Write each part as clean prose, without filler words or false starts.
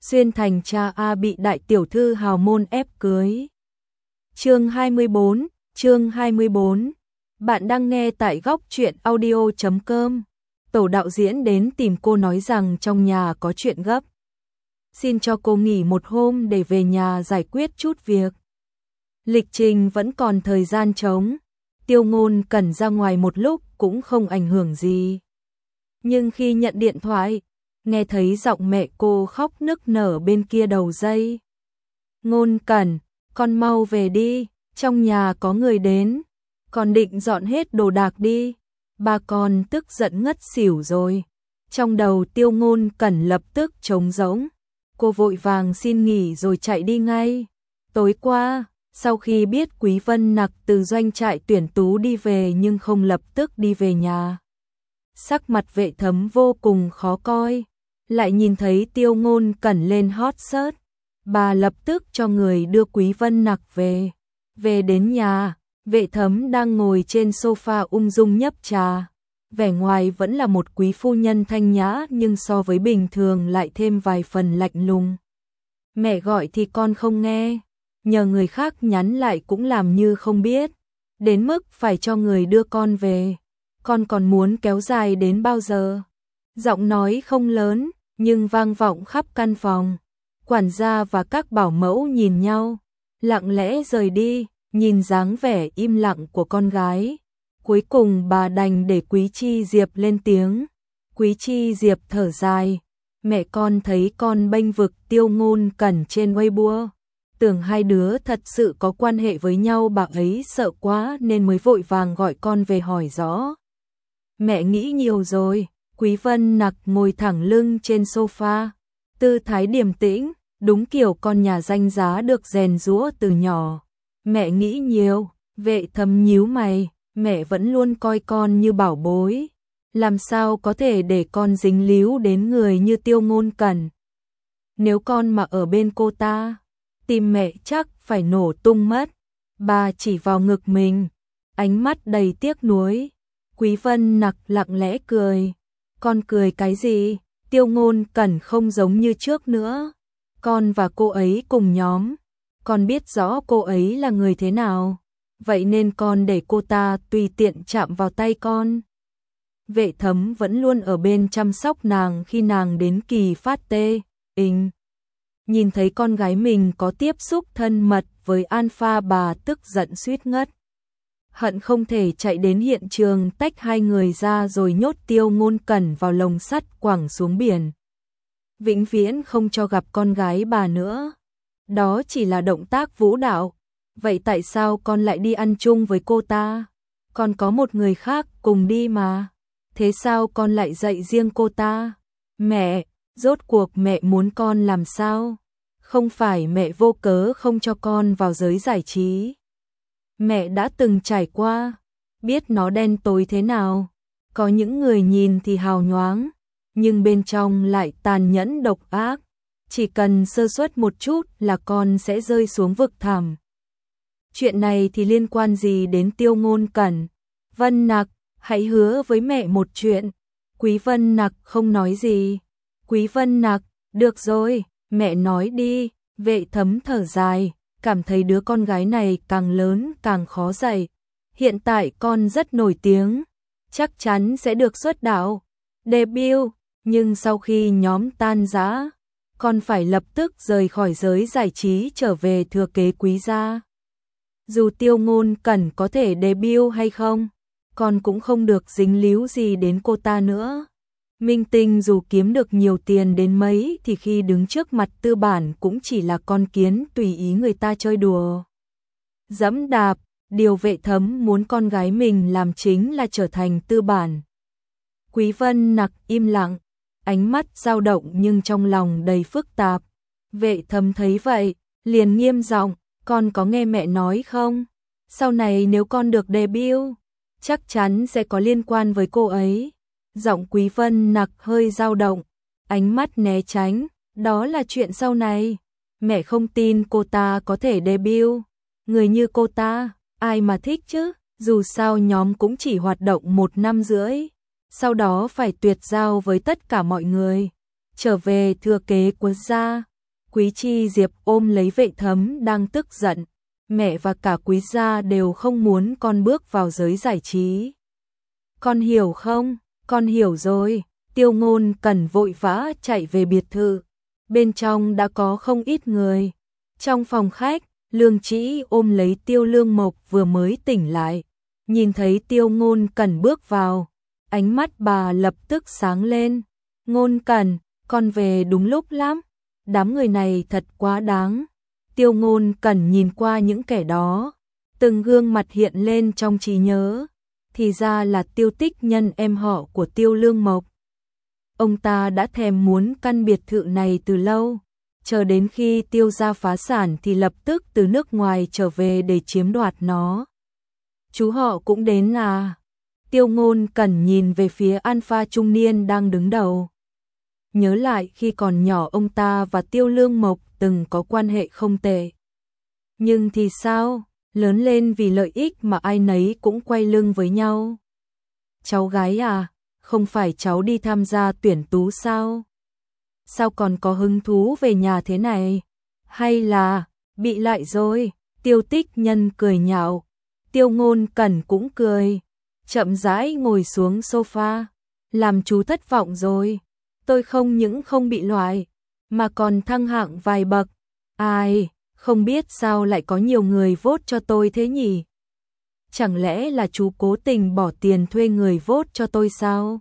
Xuyên thành cha A bị đại tiểu thư hào môn ép cưới. Chương 24. Bạn đang nghe tại góc truyện audio.com. Tổ đạo diễn đến tìm cô nói rằng trong nhà có chuyện gấp. Xin cho cô nghỉ một hôm để về nhà giải quyết chút việc. Lịch trình vẫn còn thời gian trống. Tiêu Ngôn cần ra ngoài một lúc cũng không ảnh hưởng gì. Nhưng khi nhận điện thoại, nghe thấy giọng mẹ cô khóc nức nở bên kia đầu dây. Ngôn Cẩn, con mau về đi, trong nhà có người đến, con định dọn hết đồ đạc đi. Ba con tức giận ngất xỉu rồi. Trong đầu Tiêu Ngôn Cẩn lập tức trống rỗng. Cô vội vàng xin nghỉ rồi chạy đi ngay. Tối qua, sau khi biết Quý Vân Nặc từ doanh trại tuyển tú đi về nhưng không lập tức đi về nhà, sắc mặt Vệ Thấm vô cùng khó coi. Lại nhìn thấy Tiêu Ngôn Cẩn lên hot search, bà lập tức cho người đưa Quý Vân Nặc về. Về đến nhà, Vệ Thấm đang ngồi trên sofa ung dung nhấp trà. Vẻ ngoài vẫn là một quý phu nhân thanh nhã nhưng so với bình thường lại thêm vài phần lạnh lùng. Mẹ gọi thì con không nghe, nhờ người khác nhắn lại cũng làm như không biết, đến mức phải cho người đưa con về. Con còn muốn kéo dài đến bao giờ? Giọng nói không lớn, nhưng vang vọng khắp căn phòng. Quản gia và các bảo mẫu nhìn nhau, lặng lẽ rời đi, nhìn dáng vẻ im lặng của con gái. Cuối cùng bà đành để Quý Chi Diệp lên tiếng. Quý Chi Diệp thở dài, mẹ con thấy con bênh vực Tiêu Ngôn Cẩn trên Weibo, tưởng hai đứa thật sự có quan hệ với nhau, bà ấy sợ quá nên mới vội vàng gọi con về hỏi rõ. Mẹ nghĩ nhiều rồi. Quý Vân Nặc ngồi thẳng lưng trên sofa, tư thái điềm tĩnh, đúng kiểu con nhà danh giá được rèn giũa từ nhỏ. Mẹ nghĩ nhiều. Vệ Thấm nhíu mày, mẹ vẫn luôn coi con như bảo bối, làm sao có thể để con dính líu đến người như Tiêu Ngôn Cẩn. Nếu con mà ở bên cô ta, tim mẹ chắc phải nổ tung mất. Bà chỉ vào ngực mình, ánh mắt đầy tiếc nuối. Quý Vân Nặc lặng lẽ cười. Con cười cái gì? Tiêu Ngôn Cẩn không giống như trước nữa. Con và cô ấy cùng nhóm, con biết rõ cô ấy là người thế nào, vậy nên con để cô ta tùy tiện chạm vào tay con. Vệ Thấm vẫn luôn ở bên chăm sóc nàng khi nàng đến kỳ phát tê. Nhìn thấy con gái mình có tiếp xúc thân mật với Alpha, bà tức giận suýt ngất. Hận không thể chạy đến hiện trường tách hai người ra rồi nhốt Tiêu Ngôn Cẩn vào lồng sắt quẳng xuống biển. Vĩnh viễn không cho gặp con gái bà nữa. Đó chỉ là động tác vũ đạo. Vậy tại sao con lại đi ăn chung với cô ta? Con có một người khác cùng đi mà. Thế sao con lại dạy riêng cô ta? Mẹ, rốt cuộc mẹ muốn con làm sao? Không phải mẹ vô cớ không cho con vào giới giải trí. Mẹ đã từng trải qua, biết nó đen tối thế nào. Có những người nhìn thì hào nhoáng, nhưng bên trong lại tàn nhẫn độc ác. Chỉ cần sơ suất một chút là con sẽ rơi xuống vực thẳm. Chuyện này thì liên quan gì đến Tiêu Ngôn Cẩn? Vân Nặc, hãy hứa với mẹ một chuyện. Quý Vân Nặc không nói gì. Quý Vân Nặc, được rồi, mẹ nói đi. Vệ Thấm thở dài, cảm thấy đứa con gái này càng lớn càng khó dạy. Hiện tại con rất nổi tiếng, chắc chắn sẽ được xuất đạo, debut, nhưng sau khi nhóm tan rã, con phải lập tức rời khỏi giới giải trí trở về thừa kế Quý gia. Dù Tiêu Ngôn Cẩn có thể debut hay không, con cũng không được dính líu gì đến cô ta nữa. Minh tinh dù kiếm được nhiều tiền đến mấy thì khi đứng trước mặt tư bản cũng chỉ là con kiến tùy ý người ta chơi đùa. Dẫm đạp, điều Vệ Thấm muốn con gái mình làm chính là trở thành tư bản. Quý Vân Nặc im lặng, ánh mắt dao động nhưng trong lòng đầy phức tạp. Vệ Thấm thấy vậy, liền nghiêm giọng, con có nghe mẹ nói không? Sau này nếu con được debut, chắc chắn sẽ có liên quan với cô ấy. Giọng Quý Vân Nặc hơi dao động, ánh mắt né tránh, đó là chuyện sau này. Mẹ không tin cô ta có thể debut. Người như cô ta, ai mà thích chứ? Dù sao nhóm cũng chỉ hoạt động 1 năm rưỡi, sau đó phải tuyệt giao với tất cả mọi người, trở về thừa kế Quốc gia. Quý Chi Diệp ôm lấy Vệ Thấm đang tức giận, mẹ và cả Quý gia đều không muốn con bước vào giới giải trí. Con hiểu không? Con hiểu rồi. Tiêu Ngôn Cẩn vội vã chạy về biệt thự. Bên trong đã có không ít người. Trong phòng khách, Lương Trĩ ôm lấy Tiêu Lương Mộc vừa mới tỉnh lại. Nhìn thấy Tiêu Ngôn Cẩn bước vào, ánh mắt bà lập tức sáng lên. Ngôn Cẩn, con về đúng lúc lắm. Đám người này thật quá đáng. Tiêu Ngôn Cẩn nhìn qua những kẻ đó, từng gương mặt hiện lên trong trí nhớ. Thì ra là Tiêu Tích Nhân, em họ của Tiêu Lương Mộc. Ông ta đã thèm muốn căn biệt thự này từ lâu, chờ đến khi Tiêu gia phá sản thì lập tức từ nước ngoài trở về để chiếm đoạt nó. Chú họ cũng đến à? Tiêu Ngôn Cẩn nhìn về phía Alpha trung niên đang đứng đầu. Nhớ lại khi còn nhỏ ông ta và Tiêu Lương Mộc từng có quan hệ không tệ. Nhưng thì sao? Lớn lên vì lợi ích mà ai nấy cũng quay lưng với nhau. Cháu gái à, không phải cháu đi tham gia tuyển tú sao? Sao còn có hứng thú về nhà thế này? Hay là bị lại rồi? Tiêu Tích Nhân cười nhạo. Tiêu Ngôn Cẩn cũng cười, chậm rãi ngồi xuống sofa. Làm chú thất vọng rồi. Tôi không những không bị loại, mà còn thăng hạng vài bậc. Ai, không biết sao lại có nhiều người vote cho tôi thế nhỉ? Chẳng lẽ là chú cố tình bỏ tiền thuê người vote cho tôi sao?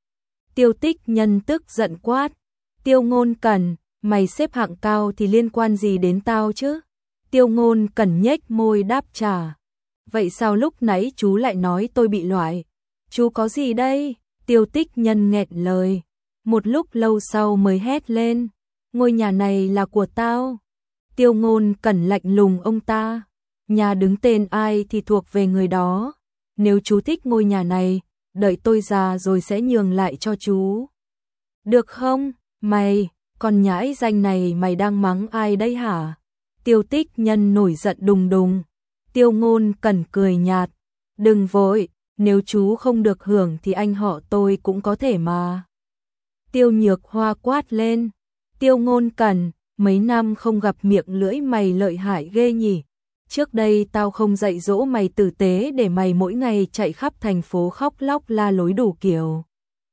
Tiêu Tích Nhân tức giận quát. Tiêu Ngôn Cẩn, mày xếp hạng cao thì liên quan gì đến tao chứ? Tiêu Ngôn Cẩn nhếch môi đáp trả. Vậy sao lúc nãy chú lại nói tôi bị loại? Chú có gì đây? Tiêu Tích Nhân nghẹn lời. Một lúc lâu sau mới hét lên. Ngôi nhà này là của tao. Tiêu Ngôn Cẩn lạnh lùng ông ta. Nhà đứng tên ai thì thuộc về người đó. Nếu chú thích ngôi nhà này, đợi tôi già rồi sẽ nhường lại cho chú. Được không? Mày, con nhãi danh này mày đang mắng ai đây hả? Tiêu Tích Nhân nổi giận đùng đùng. Tiêu Ngôn Cẩn cười nhạt. Đừng vội, nếu chú không được hưởng thì anh họ tôi cũng có thể mà. Tiêu Nhược Hoa quát lên. Tiêu Ngôn Cẩn, mấy năm không gặp miệng lưỡi mày lợi hại ghê nhỉ. Trước đây tao không dạy dỗ mày tử tế để mày mỗi ngày chạy khắp thành phố khóc lóc la lối đủ kiểu.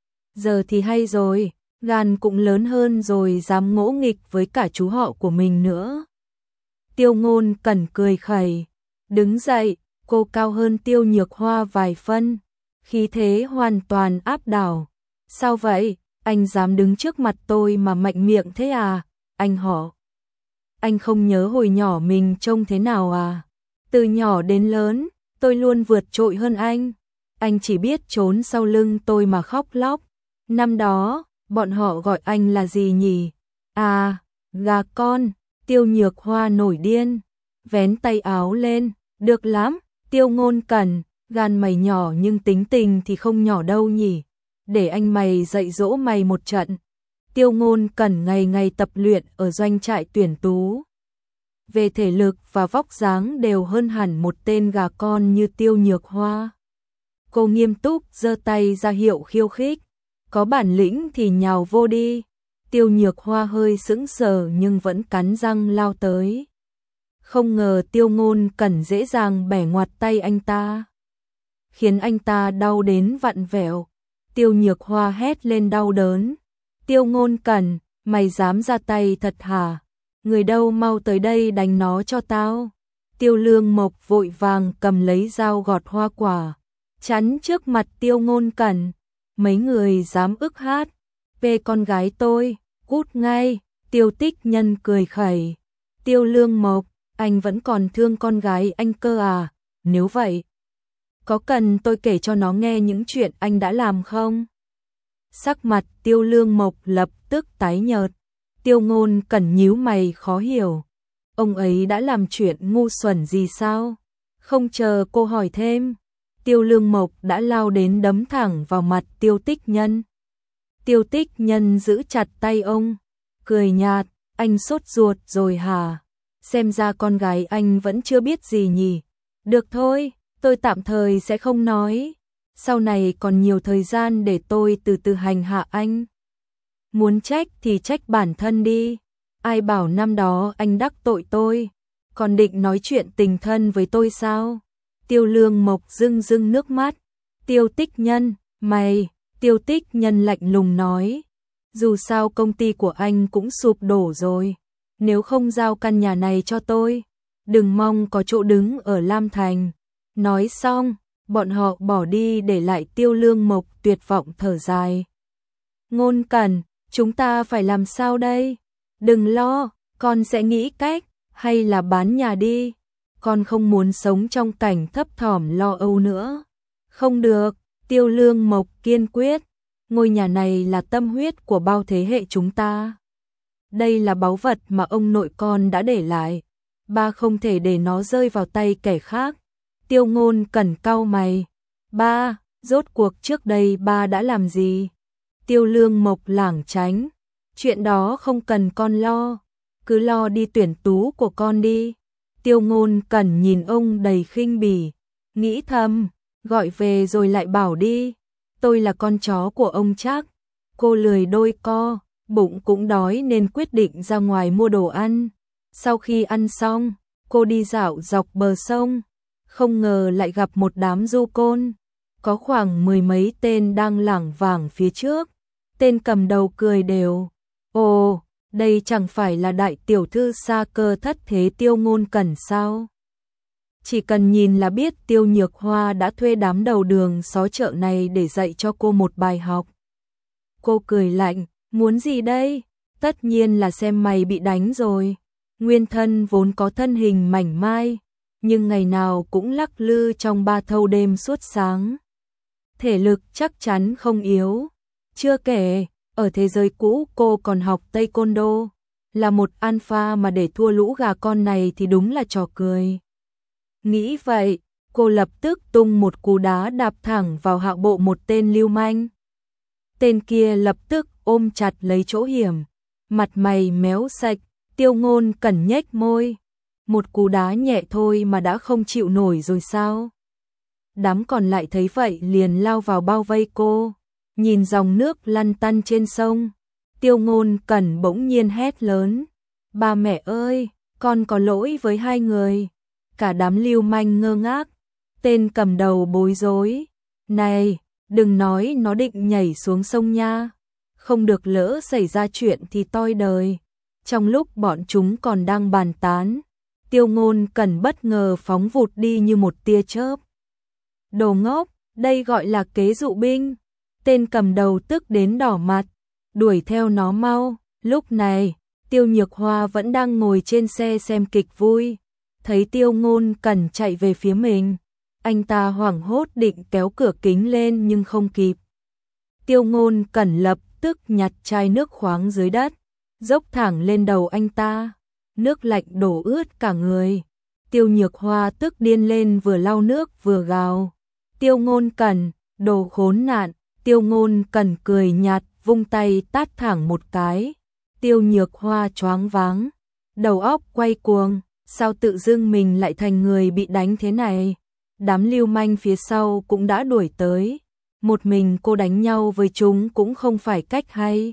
Giờ thì hay rồi, gan cũng lớn hơn rồi dám ngỗ nghịch với cả chú họ của mình nữa. Tiêu Ngôn Cẩn cười khẩy. Đứng dậy, cô cao hơn Tiêu Nhược Hoa vài phân. Khí thế hoàn toàn áp đảo. Sao vậy? Anh dám đứng trước mặt tôi mà mạnh miệng thế à? Anh họ. Anh không nhớ hồi nhỏ mình trông thế nào à? Từ nhỏ đến lớn, tôi luôn vượt trội hơn anh. Anh chỉ biết trốn sau lưng tôi mà khóc lóc. Năm đó, bọn họ gọi anh là gì nhỉ? À, gà con. Tiêu Nhược Hoa nổi điên. Vén tay áo lên. Được lắm, Tiêu Ngôn Cẩn, gan mày nhỏ nhưng tính tình thì không nhỏ đâu nhỉ. Để anh mày dạy dỗ mày một trận. Tiêu Ngôn Cẩn ngày ngày tập luyện ở doanh trại tuyển tú. Về thể lực và vóc dáng đều hơn hẳn một tên gà con như Tiêu Nhược Hoa. Cô nghiêm túc giơ tay ra hiệu khiêu khích. Có bản lĩnh thì nhào vô đi. Tiêu Nhược Hoa hơi sững sờ nhưng vẫn cắn răng lao tới. Không ngờ Tiêu Ngôn Cẩn dễ dàng bẻ ngoặt tay anh ta, khiến anh ta đau đến vặn vẹo. Tiêu Nhược Hoa hét lên đau đớn. Tiêu Ngôn Cẩn, mày dám ra tay thật hả? Người đâu mau tới đây đánh nó cho tao. Tiêu Lương Mộc vội vàng cầm lấy dao gọt hoa quả, chắn trước mặt Tiêu Ngôn Cẩn. Mấy người dám ức hát về con gái tôi, cút ngay. Tiêu Tích Nhân cười khẩy. Tiêu Lương Mộc, anh vẫn còn thương con gái anh cơ à? Nếu vậy, có cần tôi kể cho nó nghe những chuyện anh đã làm không? Sắc mặt Tiêu Lương Mộc lập tức tái nhợt. Tiêu Ngôn Cẩn nhíu mày khó hiểu. Ông ấy đã làm chuyện ngu xuẩn gì sao? Không chờ cô hỏi thêm, Tiêu Lương Mộc đã lao đến đấm thẳng vào mặt Tiêu Tích Nhân. Tiêu Tích Nhân giữ chặt tay ông, cười nhạt. Anh sốt ruột rồi hả? Xem ra con gái anh vẫn chưa biết gì nhỉ. Được thôi, tôi tạm thời sẽ không nói. Sau này còn nhiều thời gian để tôi từ từ hành hạ anh. Muốn trách thì trách bản thân đi. Ai bảo năm đó anh đắc tội tôi, còn định nói chuyện tình thân với tôi sao? Tiêu Lương Mộc rưng rưng nước mắt. Tiêu Tích Nhân, mày, Tiêu Tích Nhân lạnh lùng nói. Dù sao công ty của anh cũng sụp đổ rồi. Nếu không giao căn nhà này cho tôi, đừng mong có chỗ đứng ở Lam Thành. Nói xong, bọn họ bỏ đi để lại Tiêu Lương Mộc tuyệt vọng thở dài. Ngôn Cẩn, chúng ta phải làm sao đây? Đừng lo, con sẽ nghĩ cách, hay là bán nhà đi. Con không muốn sống trong cảnh thấp thỏm lo âu nữa. Không được, Tiêu Lương Mộc kiên quyết. Ngôi nhà này là tâm huyết của bao thế hệ chúng ta. Đây là báu vật mà ông nội con đã để lại. Ba không thể để nó rơi vào tay kẻ khác. Tiêu Ngôn Cẩn cau mày. Ba, rốt cuộc trước đây ba đã làm gì? Tiêu Lương Mộc lảng tránh. Chuyện đó không cần con lo. Cứ lo đi tuyển tú của con đi. Tiêu Ngôn Cẩn nhìn ông đầy khinh bỉ. Nghĩ thầm, gọi về rồi lại bảo đi. Tôi là con chó của ông chắc. Cô lười đôi co, bụng cũng đói nên quyết định ra ngoài mua đồ ăn. Sau khi ăn xong, cô đi dạo dọc bờ sông. Không ngờ lại gặp một đám du côn. Có khoảng 10 mấy tên đang lảng vảng phía trước. Tên cầm đầu cười đều. Ồ, đây chẳng phải là đại tiểu thư Sa Cơ thất thế Tiêu Ngôn Cẩn sao? Chỉ cần nhìn là biết Tiêu Nhược Hoa đã thuê đám đầu đường xó chợ này để dạy cho cô một bài học. Cô cười lạnh, muốn gì đây? Tất nhiên là xem mày bị đánh rồi. Nguyên thân vốn có thân hình mảnh mai, nhưng ngày nào cũng lắc lư trong ba thâu đêm suốt sáng. Thể lực chắc chắn không yếu. Chưa kể, ở thế giới cũ cô còn học Taekwondo, là một alpha mà để thua lũ gà con này thì đúng là trò cười. Nghĩ vậy, cô lập tức tung một cú đá đạp thẳng vào hạ bộ một tên lưu manh. Tên kia lập tức ôm chặt lấy chỗ hiểm, mặt mày méo sạch, Tiêu Ngôn Cẩn nhếch môi. Một cú đá nhẹ thôi mà đã không chịu nổi rồi sao? Đám còn lại thấy vậy liền lao vào bao vây cô. Nhìn dòng nước lăn tăn trên sông, Tiêu Ngôn Cẩn bỗng nhiên hét lớn. Ba mẹ ơi, con có lỗi với hai người. Cả đám lưu manh ngơ ngác. Tên cầm đầu bối rối. Này, đừng nói nó định nhảy xuống sông nha. Không được lỡ xảy ra chuyện thì toi đời. Trong lúc bọn chúng còn đang bàn tán, Tiêu Ngôn Cẩn bất ngờ phóng vụt đi như một tia chớp. Đồ ngốc, đây gọi là kế dụ binh. Tên cầm đầu tức đến đỏ mặt, đuổi theo nó mau. Lúc này, Tiêu Nhược Hoa vẫn đang ngồi trên xe xem kịch vui. Thấy Tiêu Ngôn Cẩn chạy về phía mình, anh ta hoảng hốt định kéo cửa kính lên nhưng không kịp. Tiêu Ngôn Cẩn lập tức nhặt chai nước khoáng dưới đất, dốc thẳng lên đầu anh ta. Nước lạnh đổ ướt cả người. Tiêu Nhược Hoa tức điên lên, vừa lau nước vừa gào. Tiêu Ngôn Cẩn, đồ khốn nạn. Tiêu Ngôn Cẩn cười nhạt, vung tay tát thẳng một cái. Tiêu Nhược Hoa choáng váng, đầu óc quay cuồng, sao tự dưng mình lại thành người bị đánh thế này? Đám lưu manh phía sau cũng đã đuổi tới, một mình cô đánh nhau với chúng cũng không phải cách hay.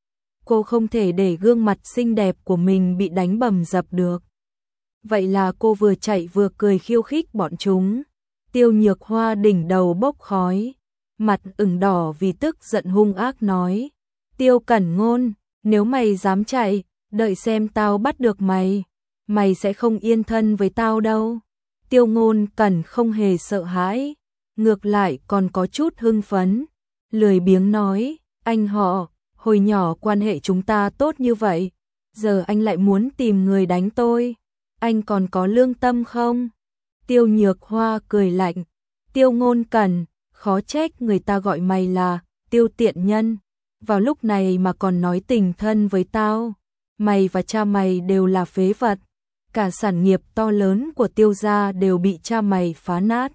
Cô không thể để gương mặt xinh đẹp của mình bị đánh bầm dập được. Vậy là cô vừa chạy vừa cười khiêu khích bọn chúng. Tiêu Nhược Hoa đỉnh đầu bốc khói, mặt ửng đỏ vì tức giận, hung ác nói. Tiêu Cẩn Ngôn, nếu mày dám chạy, đợi xem tao bắt được mày. Mày sẽ không yên thân với tao đâu. Tiêu Ngôn Cẩn không hề sợ hãi, ngược lại còn có chút hưng phấn. Lười biếng nói, anh họ, hồi nhỏ quan hệ chúng ta tốt như vậy, giờ anh lại muốn tìm người đánh tôi. Anh còn có lương tâm không? Tiêu Nhược Hoa cười lạnh. Tiêu Ngôn Cẩn, khó trách người ta gọi mày là Tiêu tiện nhân. Vào lúc này mà còn nói tình thân với tao. Mày và cha mày đều là phế vật. Cả sản nghiệp to lớn của Tiêu gia đều bị cha mày phá nát.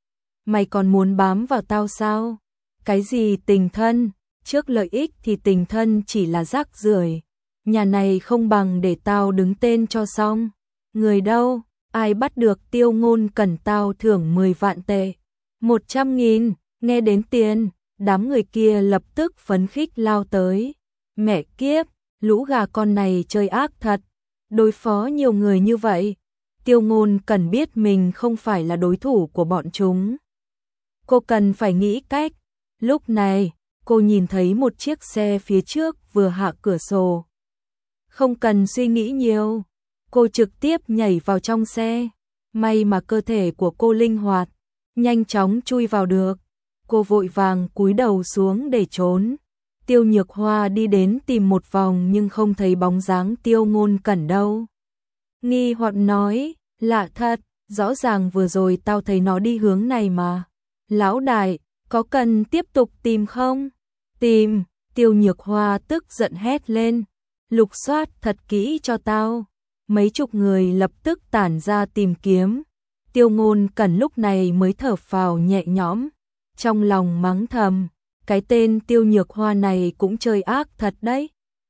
Mày còn muốn bám vào tao sao? Cái gì tình thân? Trước lợi ích thì tình thân chỉ là rác rưởi. Nhà này không bằng để tao đứng tên cho xong. Người đâu? Ai bắt được Tiêu Ngôn Cẩn tao thưởng 10 vạn tệ. 100.000, nghe đến tiền, đám người kia lập tức phấn khích lao tới. Mẹ kiếp, lũ gà con này chơi ác thật, đối phó nhiều người như vậy. Tiêu Ngôn cần biết mình không phải là đối thủ của bọn chúng. Cô cần phải nghĩ cách. Lúc này, cô nhìn thấy một chiếc xe phía trước vừa hạ cửa sổ. Không cần suy nghĩ nhiều, cô trực tiếp nhảy vào trong xe. May mà cơ thể của cô linh hoạt, nhanh chóng chui vào được. Cô vội vàng cúi đầu xuống để trốn. Tiêu Nhược Hoa đi đến tìm một vòng nhưng không thấy bóng dáng Tiêu Ngôn Cẩn đâu. Nghi hoặc nói, lạ thật, rõ ràng vừa rồi tao thấy nó đi hướng này mà. Lão đại, có cần tiếp tục tìm không? Tìm, Tiêu Nhược Hoa tức giận hét lên. Lục soát thật kỹ cho tao. Mấy chục người lập tức tản ra tìm kiếm. Tiêu Ngôn Cẩn lúc này mới thở phào nhẹ nhõm. Trong lòng mắng thầm, cái tên Tiêu Nhược Hoa này cũng chơi ác thật đấy.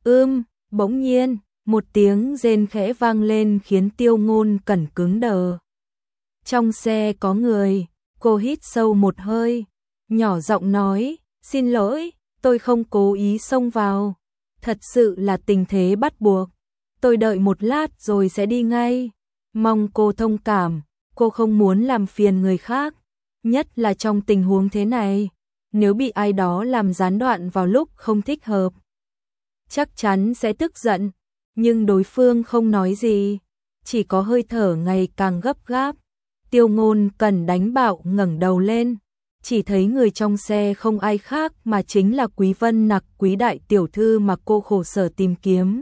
Bỗng nhiên, một tiếng rên khẽ vang lên khiến Tiêu Ngôn Cẩn cứng đờ. Trong xe có người, cô hít sâu một hơi, nhỏ giọng nói, xin lỗi, tôi không cố ý xông vào. Thật sự là tình thế bắt buộc. Tôi đợi một lát rồi sẽ đi ngay. Mong cô thông cảm, cô không muốn làm phiền người khác. Nhất là trong tình huống thế này, nếu bị ai đó làm gián đoạn vào lúc không thích hợp, chắc chắn sẽ tức giận. Nhưng đối phương không nói gì, chỉ có hơi thở ngày càng gấp gáp. Tiêu Ngôn Cẩn đánh bạo ngẩng đầu lên, chỉ thấy người trong xe không ai khác mà chính là Quý Vân Nặc, Quý đại tiểu thư mà cô khổ sở tìm kiếm.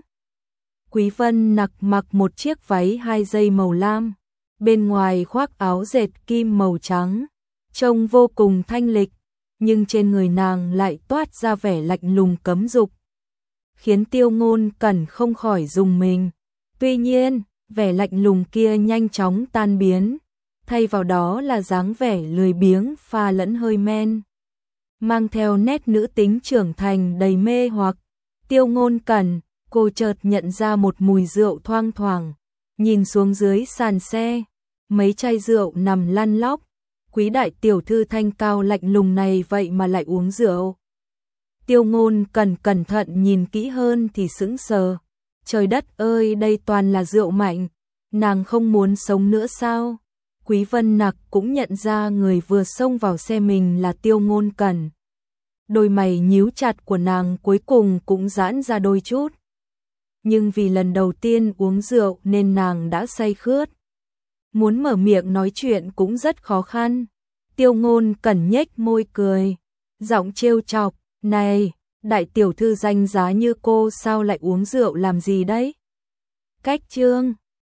Quý Vân Nặc mặc một chiếc váy 2 dây màu lam, bên ngoài khoác áo dệt kim màu trắng, trông vô cùng thanh lịch, nhưng trên người nàng lại toát ra vẻ lạnh lùng cấm dục, khiến Tiêu Ngôn Cẩn không khỏi rùng mình. Tuy nhiên, vẻ lạnh lùng kia nhanh chóng tan biến, thay vào đó là dáng vẻ lười biếng pha lẫn hơi men, mang theo nét nữ tính trưởng thành đầy mê hoặc. Tiêu Ngôn Cẩn, cô chợt nhận ra một mùi rượu thoang thoảng, nhìn xuống dưới sàn xe, mấy chai rượu nằm lăn lóc. Quý đại tiểu thư thanh cao lạnh lùng này vậy mà lại uống rượu. Tiêu Ngôn Cẩn cẩn thận nhìn kỹ hơn thì sững sờ. Trời đất ơi, đây toàn là rượu mạnh, nàng không muốn sống nữa sao? Quý Vân Nặc cũng nhận ra người vừa xông vào xe mình là Tiêu Ngôn Cẩn. Đôi mày nhíu chặt của nàng cuối cùng cũng giãn ra đôi chút. Nhưng vì lần đầu tiên uống rượu nên nàng đã say khướt. Muốn mở miệng nói chuyện cũng rất khó khăn. Tiêu Ngôn Cẩn nhếch môi cười, giọng trêu chọc, này, đại tiểu thư danh giá như cô sao lại uống rượu làm gì đấy? Cách chương